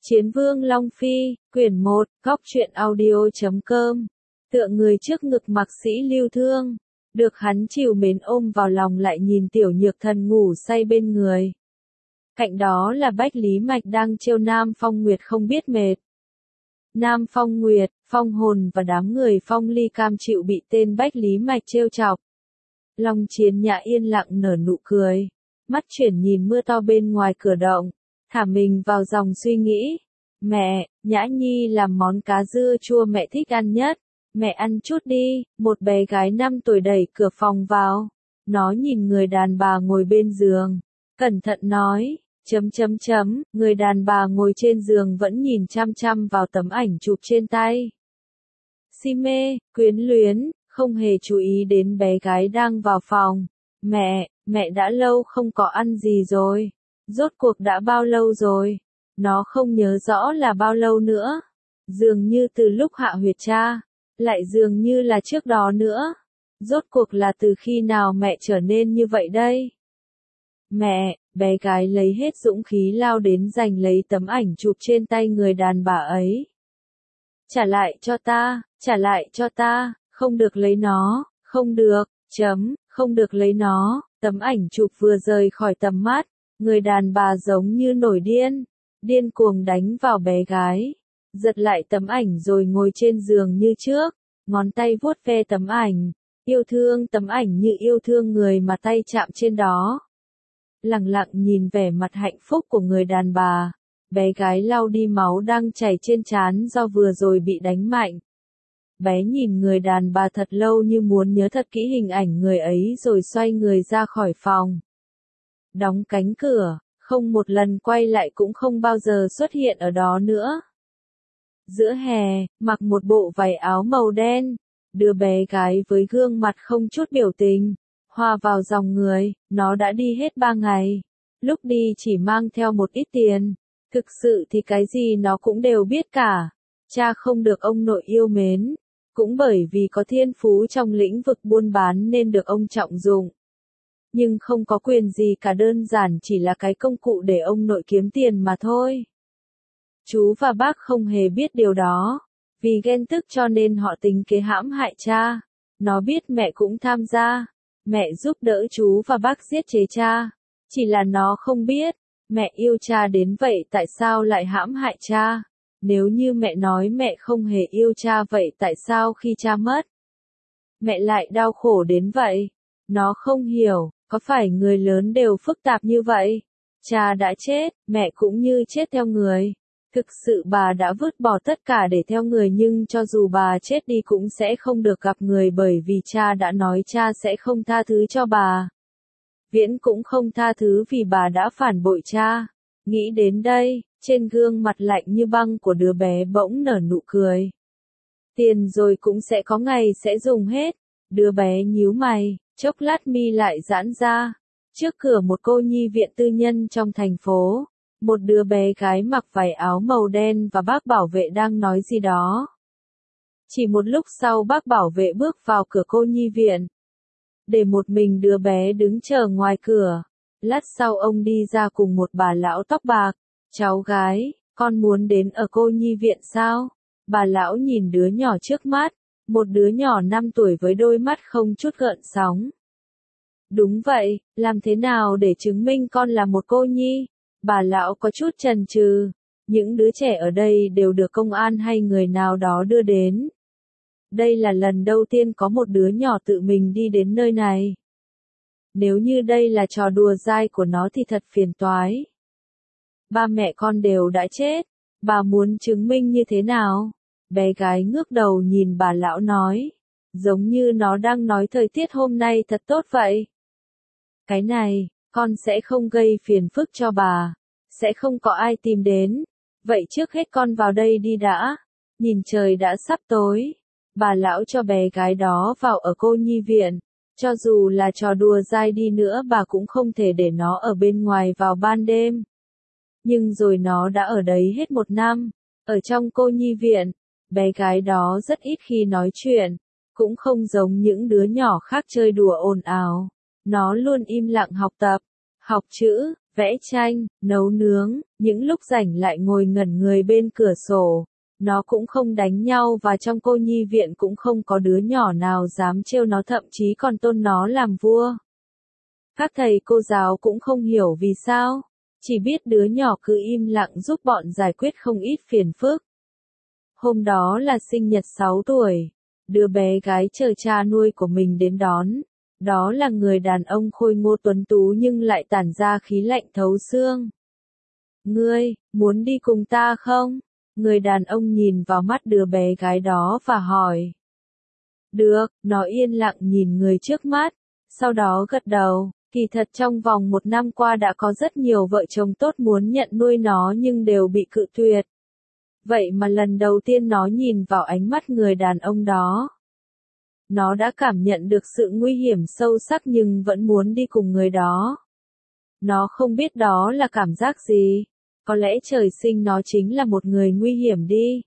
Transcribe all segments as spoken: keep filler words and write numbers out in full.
Chiến vương Long Phi, quyển một, góc truyện audio chấm com. Tựa người trước ngực Mạc Sĩ Lưu Thương, được hắn trìu mến ôm vào lòng lại nhìn Tiểu Nhược Thần ngủ say bên người. Cạnh đó là Bách Lý Mạch đang trêu Nam Phong Nguyệt không biết mệt. Nam Phong Nguyệt, Phong Hồn và đám người Phong Ly cam chịu bị tên Bách Lý Mạch trêu chọc. Long Chiến Nhã yên lặng nở nụ cười, mắt chuyển nhìn mưa to bên ngoài cửa động, thả mình vào dòng suy nghĩ. Mẹ, Nhã Nhi làm món cá dưa chua mẹ thích ăn nhất, mẹ ăn chút đi. Một bé gái năm tuổi đẩy cửa phòng vào, nó nhìn người đàn bà ngồi bên giường, cẩn thận nói, chấm chấm chấm, người đàn bà ngồi trên giường vẫn nhìn chăm chăm vào tấm ảnh chụp trên tay. Si mê, quyến luyến, không hề chú ý đến bé gái đang vào phòng. Mẹ, mẹ đã lâu không có ăn gì rồi. Rốt cuộc đã bao lâu rồi? Nó không nhớ rõ là bao lâu nữa. Dường như từ lúc hạ huyệt cha, lại dường như là trước đó nữa. Rốt cuộc là từ khi nào mẹ trở nên như vậy đây? Mẹ, bé gái lấy hết dũng khí lao đến giành lấy tấm ảnh chụp trên tay người đàn bà ấy. Trả lại cho ta, trả lại cho ta, không được lấy nó, không được, chấm, không được lấy nó. Tấm ảnh chụp vừa rời khỏi tầm mắt, người đàn bà giống như nổi điên, điên cuồng đánh vào bé gái, giật lại tấm ảnh rồi ngồi trên giường như trước, ngón tay vuốt ve tấm ảnh, yêu thương tấm ảnh như yêu thương người mà tay chạm trên đó. Lặng lặng nhìn vẻ mặt hạnh phúc của người đàn bà, bé gái lau đi máu đang chảy trên trán do vừa rồi bị đánh mạnh. Bé nhìn người đàn bà thật lâu như muốn nhớ thật kỹ hình ảnh người ấy rồi xoay người ra khỏi phòng. Đóng cánh cửa, không một lần quay lại cũng không bao giờ xuất hiện ở đó nữa. Giữa hè, mặc một bộ váy áo màu đen, đứa bé gái với gương mặt không chút biểu tình, hòa vào dòng người. Nó đã đi hết ba ngày, lúc đi chỉ mang theo một ít tiền, thực sự thì cái gì nó cũng đều biết cả. Cha không được ông nội yêu mến, cũng bởi vì có thiên phú trong lĩnh vực buôn bán nên được ông trọng dụng. Nhưng không có quyền gì cả, đơn giản chỉ là cái công cụ để ông nội kiếm tiền mà thôi. Chú và bác không hề biết điều đó, vì ghen tức cho nên họ tính kế hãm hại cha. Nó biết mẹ cũng tham gia, mẹ giúp đỡ chú và bác giết chế cha, chỉ là nó không biết, mẹ yêu cha đến vậy tại sao lại hãm hại cha. Nếu như mẹ nói mẹ không hề yêu cha vậy tại sao khi cha mất, mẹ lại đau khổ đến vậy? Nó không hiểu, có phải người lớn đều phức tạp như vậy? Cha đã chết, mẹ cũng như chết theo người. Thực sự bà đã vứt bỏ tất cả để theo người, nhưng cho dù bà chết đi cũng sẽ không được gặp người bởi vì cha đã nói cha sẽ không tha thứ cho bà. Viễn cũng không tha thứ vì bà đã phản bội cha. Nghĩ đến đây, trên gương mặt lạnh như băng của đứa bé bỗng nở nụ cười. Tiền rồi cũng sẽ có ngày sẽ dùng hết. Đứa bé nhíu mày, chốc lát mi lại giãn ra. Trước cửa một cô nhi viện tư nhân trong thành phố, một đứa bé gái mặc váy áo màu đen và bác bảo vệ đang nói gì đó. Chỉ một lúc sau bác bảo vệ bước vào cửa cô nhi viện, để một mình đứa bé đứng chờ ngoài cửa. Lát sau ông đi ra cùng một bà lão tóc bạc. Cháu gái, con muốn đến ở cô nhi viện sao? Bà lão nhìn đứa nhỏ trước mắt, một đứa nhỏ năm tuổi với đôi mắt không chút gợn sóng. Đúng vậy, làm thế nào để chứng minh con là một cô nhi? Bà lão có chút chần chừ. Những đứa trẻ ở đây đều được công an hay người nào đó đưa đến. Đây là lần đầu tiên có một đứa nhỏ tự mình đi đến nơi này. Nếu như đây là trò đùa dai của nó thì thật phiền toái. Ba mẹ con đều đã chết, bà muốn chứng minh như thế nào? Bé gái ngước đầu nhìn bà lão nói, giống như nó đang nói thời tiết hôm nay thật tốt vậy. Cái này, con sẽ không gây phiền phức cho bà, sẽ không có ai tìm đến. Vậy trước hết con vào đây đi đã, nhìn trời đã sắp tối. Bà lão cho bé gái đó vào ở cô nhi viện. Cho dù là trò đùa dai đi nữa bà cũng không thể để nó ở bên ngoài vào ban đêm. Nhưng rồi nó đã ở đấy hết một năm, ở trong cô nhi viện. Bé gái đó rất ít khi nói chuyện, cũng không giống những đứa nhỏ khác chơi đùa ồn ào. Nó luôn im lặng học tập, học chữ, vẽ tranh, nấu nướng, những lúc rảnh lại ngồi ngẩn người bên cửa sổ. Nó cũng không đánh nhau và trong cô nhi viện cũng không có đứa nhỏ nào dám trêu nó, thậm chí còn tôn nó làm vua. Các thầy cô giáo cũng không hiểu vì sao, chỉ biết đứa nhỏ cứ im lặng giúp bọn giải quyết không ít phiền phức. Hôm đó là sinh nhật sáu tuổi, đứa bé gái chờ cha nuôi của mình đến đón. Đó là người đàn ông khôi ngô tuấn tú nhưng lại tản ra khí lạnh thấu xương. Ngươi, muốn đi cùng ta không? Người đàn ông nhìn vào mắt đứa bé gái đó và hỏi. Được, nó yên lặng nhìn người trước mắt, sau đó gật đầu. Kỳ thật trong vòng một năm qua đã có rất nhiều vợ chồng tốt muốn nhận nuôi nó nhưng đều bị cự tuyệt. Vậy mà lần đầu tiên nó nhìn vào ánh mắt người đàn ông đó. Nó đã cảm nhận được sự nguy hiểm sâu sắc nhưng vẫn muốn đi cùng người đó. Nó không biết đó là cảm giác gì. Có lẽ trời sinh nó chính là một người nguy hiểm đi.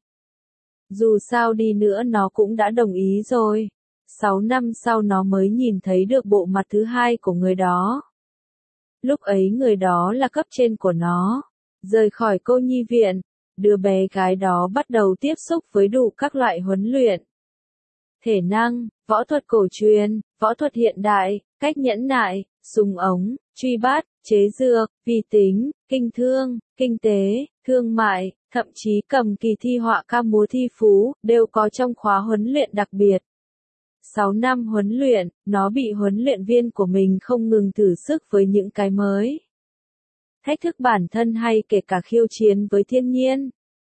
Dù sao đi nữa nó cũng đã đồng ý rồi. Sáu năm sau nó mới nhìn thấy được bộ mặt thứ hai của người đó. Lúc ấy người đó là cấp trên của nó. Rời khỏi cô nhi viện, đứa bé gái đó bắt đầu tiếp xúc với đủ các loại huấn luyện. Thể năng, võ thuật cổ truyền, võ thuật hiện đại, cách nhẫn nại, súng ống, truy bắt, chế dược, vi tính, kinh thương, kinh tế, thương mại, thậm chí cầm kỳ thi họa ca múa thi phú, đều có trong khóa huấn luyện đặc biệt. Sáu năm huấn luyện, nó bị huấn luyện viên của mình không ngừng thử sức với những cái mới. Thách thức bản thân hay kể cả khiêu chiến với thiên nhiên.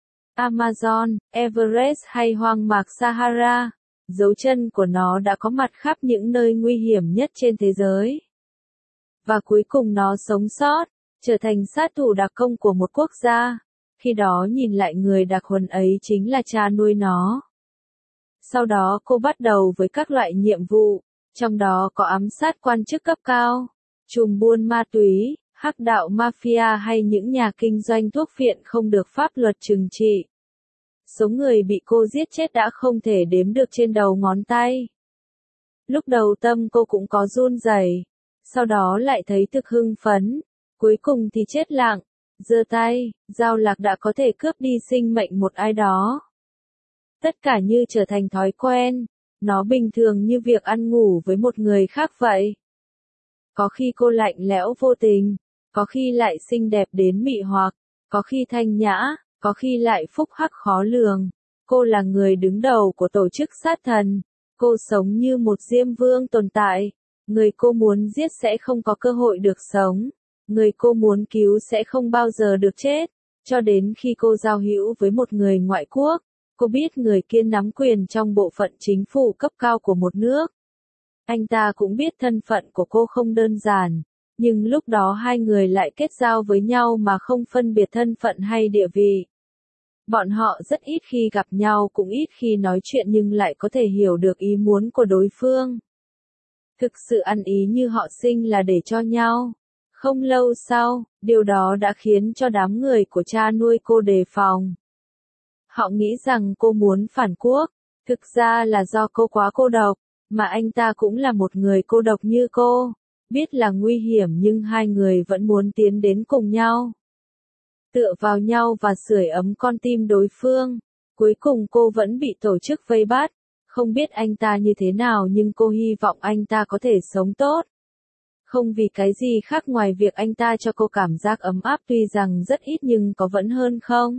Amazon, Everest hay hoang mạc Sahara, dấu chân của nó đã có mặt khắp những nơi nguy hiểm nhất trên thế giới. Và cuối cùng nó sống sót, trở thành sát thủ đặc công của một quốc gia. Khi đó nhìn lại người đặc huấn ấy chính là cha nuôi nó. Sau đó cô bắt đầu với các loại nhiệm vụ, trong đó có ám sát quan chức cấp cao, trùm buôn ma túy, hắc đạo mafia hay những nhà kinh doanh thuốc phiện không được pháp luật trừng trị. Số người bị cô giết chết đã không thể đếm được trên đầu ngón tay. Lúc đầu tâm cô cũng có run rẩy, sau đó lại thấy thực hưng phấn, cuối cùng thì chết lặng, giơ tay, dao lạc đã có thể cướp đi sinh mệnh một ai đó. Tất cả như trở thành thói quen, nó bình thường như việc ăn ngủ với một người khác vậy. Có khi cô lạnh lẽo vô tình, có khi lại xinh đẹp đến mị hoặc, có khi thanh nhã, có khi lại phúc hắc khó lường. Cô là người đứng đầu của tổ chức sát thần. Cô sống như một diêm vương tồn tại. Người cô muốn giết sẽ không có cơ hội được sống. Người cô muốn cứu sẽ không bao giờ được chết. Cho đến khi cô giao hữu với một người ngoại quốc, cô biết người kia nắm quyền trong bộ phận chính phủ cấp cao của một nước. Anh ta cũng biết thân phận của cô không đơn giản. Nhưng lúc đó hai người lại kết giao với nhau mà không phân biệt thân phận hay địa vị. Bọn họ rất ít khi gặp nhau cũng ít khi nói chuyện nhưng lại có thể hiểu được ý muốn của đối phương. Thực sự ăn ý như họ sinh là để cho nhau. Không lâu sau, điều đó đã khiến cho đám người của cha nuôi cô đề phòng. Họ nghĩ rằng cô muốn phản quốc, thực ra là do cô quá cô độc, mà anh ta cũng là một người cô độc như cô. Biết là nguy hiểm nhưng hai người vẫn muốn tiến đến cùng nhau. Tựa vào nhau và sưởi ấm con tim đối phương. Cuối cùng cô vẫn bị tổ chức vây bắt. Không biết anh ta như thế nào nhưng cô hy vọng anh ta có thể sống tốt. Không vì cái gì khác ngoài việc anh ta cho cô cảm giác ấm áp tuy rằng rất ít nhưng có vẫn hơn không?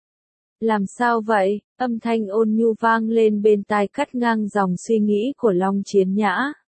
Làm sao vậy? Âm thanh ôn nhu vang lên bên tai cắt ngang dòng suy nghĩ của Long Chiến Nhã.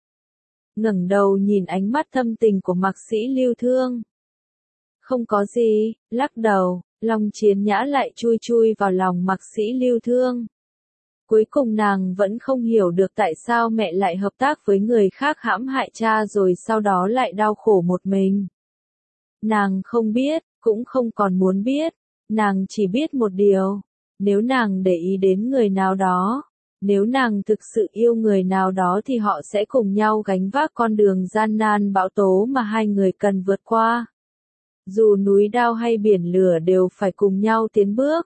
Ngẩng đầu nhìn ánh mắt thâm tình của mạc sĩ Lưu Thương. Không có gì, lắc đầu, Long Chiến Nhã lại chui chui vào lòng mạc sĩ Lưu Thương. Cuối cùng nàng vẫn không hiểu được tại sao mẹ lại hợp tác với người khác hãm hại cha rồi sau đó lại đau khổ một mình. Nàng không biết, cũng không còn muốn biết, nàng chỉ biết một điều, nếu nàng để ý đến người nào đó, nếu nàng thực sự yêu người nào đó thì họ sẽ cùng nhau gánh vác con đường gian nan bão tố mà hai người cần vượt qua. Dù núi đao hay biển lửa đều phải cùng nhau tiến bước.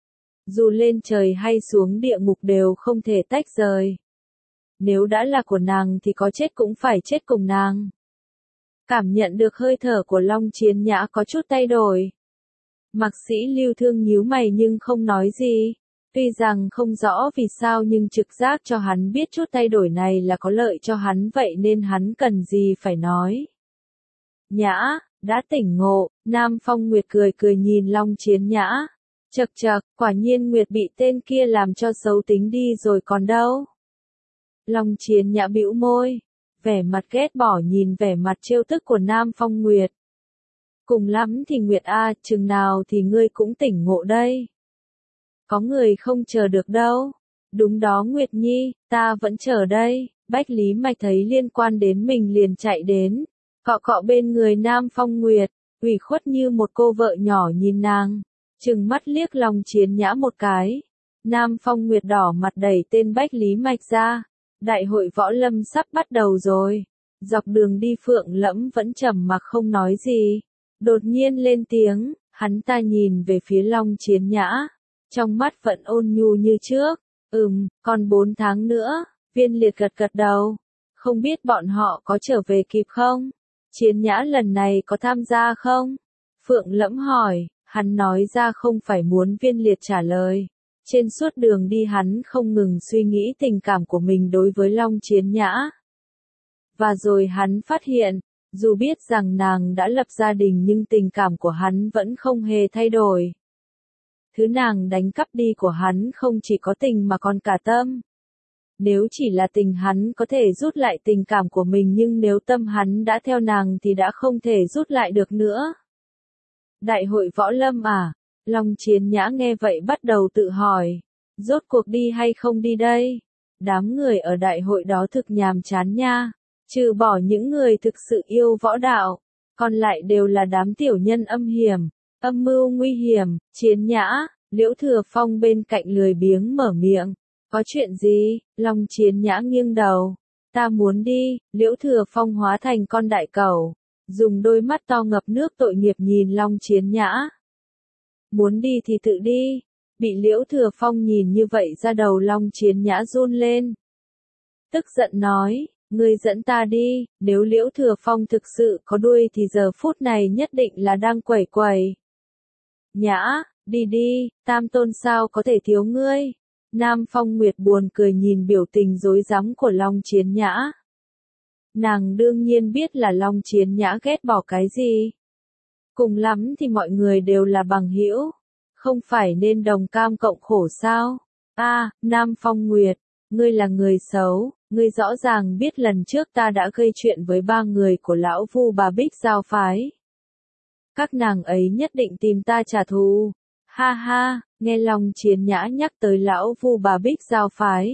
Dù lên trời hay xuống địa ngục đều không thể tách rời. Nếu đã là của nàng thì có chết cũng phải chết cùng nàng. cảm nhận được hơi thở của Long Chiến Nhã có chút thay đổi. Mạc Sĩ Lưu Thương nhíu mày nhưng không nói gì. Tuy rằng không rõ vì sao nhưng trực giác cho hắn biết chút thay đổi này là có lợi cho hắn vậy nên hắn cần gì phải nói. Nhã, đã tỉnh ngộ, Nam Phong Nguyệt cười cười nhìn Long Chiến Nhã. Chậc chậc, quả nhiên Nguyệt bị tên kia làm cho xấu tính đi rồi còn đâu. Long Chiến Nhã bĩu môi, vẻ mặt ghét bỏ nhìn vẻ mặt trêu tức của Nam Phong Nguyệt. Cùng lắm thì Nguyệt a, chừng nào thì ngươi cũng tỉnh ngộ đây. Có người không chờ được đâu. Đúng đó Nguyệt Nhi, ta vẫn chờ đây. Bách Lý Mạch thấy liên quan đến mình liền chạy đến, cọ cọ bên người Nam Phong Nguyệt, ủy khuất như một cô vợ nhỏ nhìn nàng, trừng mắt liếc Long Chiến Nhã một cái. Nam Phong Nguyệt đỏ mặt đẩy tên Bách Lý Mạch ra. Đại hội võ lâm sắp bắt đầu rồi. Dọc đường đi Phượng Lẫm vẫn trầm mặc không nói gì. Đột nhiên lên tiếng, hắn ta nhìn về phía Long Chiến Nhã. Trong mắt vẫn ôn nhu như trước. Ừm, còn bốn tháng nữa. Viên Liệt gật gật đầu. Không biết bọn họ có trở về kịp không? Chiến Nhã lần này có tham gia không? Phượng Lẫm hỏi, hắn nói ra không phải muốn Viên Liệt trả lời. Trên suốt đường đi hắn không ngừng suy nghĩ tình cảm của mình đối với Long Chiến Nhã. Và rồi hắn phát hiện, dù biết rằng nàng đã lập gia đình nhưng tình cảm của hắn vẫn không hề thay đổi. Thứ nàng đánh cắp đi của hắn không chỉ có tình mà còn cả tâm. Nếu chỉ là tình hắn có thể rút lại tình cảm của mình nhưng nếu tâm hắn đã theo nàng thì đã không thể rút lại được nữa. Đại hội võ lâm à? Long Chiến Nhã nghe vậy bắt đầu tự hỏi. Rốt cuộc đi hay không đi đây? Đám người ở đại hội đó thực nhàm chán nha. Trừ bỏ những người thực sự yêu võ đạo. Còn lại đều là đám tiểu nhân âm hiểm. Âm mưu nguy hiểm. Chiến Nhã, Liễu Thừa Phong bên cạnh lười biếng mở miệng. Có chuyện gì? Long Chiến Nhã nghiêng đầu. Ta muốn đi. Liễu Thừa Phong hóa thành con đại cẩu. Dùng đôi mắt to ngập nước tội nghiệp nhìn Long Chiến Nhã. Muốn đi thì tự đi. Bị Liễu Thừa Phong nhìn như vậy ra đầu Long Chiến Nhã run lên. Tức giận nói, ngươi dẫn ta đi, nếu Liễu Thừa Phong thực sự có đuôi thì giờ phút này nhất định là đang quẩy quẩy. Nhã, đi đi, Tam Tôn sao có thể thiếu ngươi. Nam Phong Nguyệt buồn cười nhìn biểu tình rối rắm của Long Chiến Nhã. Nàng đương nhiên biết là Long Chiến Nhã ghét bỏ cái gì. Cùng lắm thì mọi người đều là bằng hữu, không phải nên đồng cam cộng khổ sao? A, à, Nam Phong Nguyệt, ngươi là người xấu, ngươi rõ ràng biết lần trước ta đã gây chuyện với ba người của lão Vu Bà Bích Giao phái. Các nàng ấy nhất định tìm ta trả thù. Ha ha, nghe Long Chiến Nhã nhắc tới lão Vu Bà Bích Giao phái.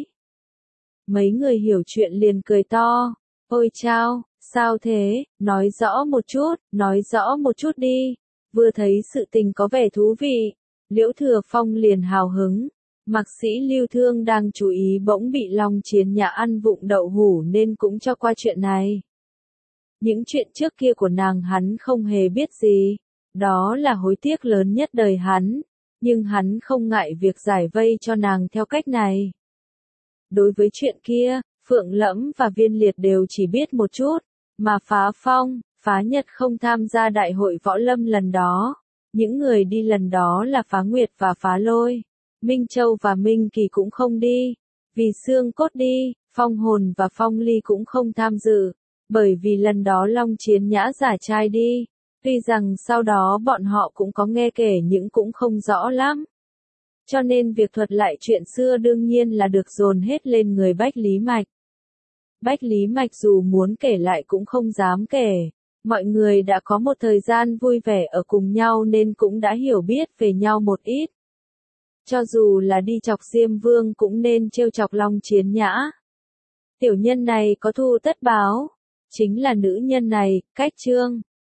Mấy người hiểu chuyện liền cười to. Ôi chao, sao thế, nói rõ một chút, nói rõ một chút đi. Vừa thấy sự tình có vẻ thú vị, Liễu Thừa Phong liền hào hứng. Mạc Sĩ Lưu Thương đang chú ý bỗng bị Long Chiến Nhã ăn vụng đậu hủ nên cũng cho qua chuyện này. Những chuyện trước kia của nàng hắn không hề biết gì, đó là hối tiếc lớn nhất đời hắn, nhưng hắn không ngại việc giải vây cho nàng theo cách này. Đối với chuyện kia, Phượng Lẫm và Viên Liệt đều chỉ biết một chút, mà Phá Phong, Phá Nhật không tham gia đại hội võ lâm lần đó. Những người đi lần đó là Phá Nguyệt và Phá Lôi. Minh Châu và Minh Kỳ cũng không đi. Vì Xương Cốt đi, Phong Hồn và Phong Ly cũng không tham dự. Bởi vì lần đó Long Chiến Nhã giả trai đi. Tuy rằng sau đó bọn họ cũng có nghe kể nhưng cũng không rõ lắm. Cho nên việc thuật lại chuyện xưa đương nhiên là được dồn hết lên người Bách Lý Mạch. Bách Lý Mạch dù muốn kể lại cũng không dám kể. Mọi người đã có một thời gian vui vẻ ở cùng nhau nên cũng đã hiểu biết về nhau một ít. Cho dù là đi chọc Diêm Vương cũng nên trêu chọc Long Chiến Nhã. Tiểu nhân này có thù tất báo. Chính là nữ nhân này, Cách Trương.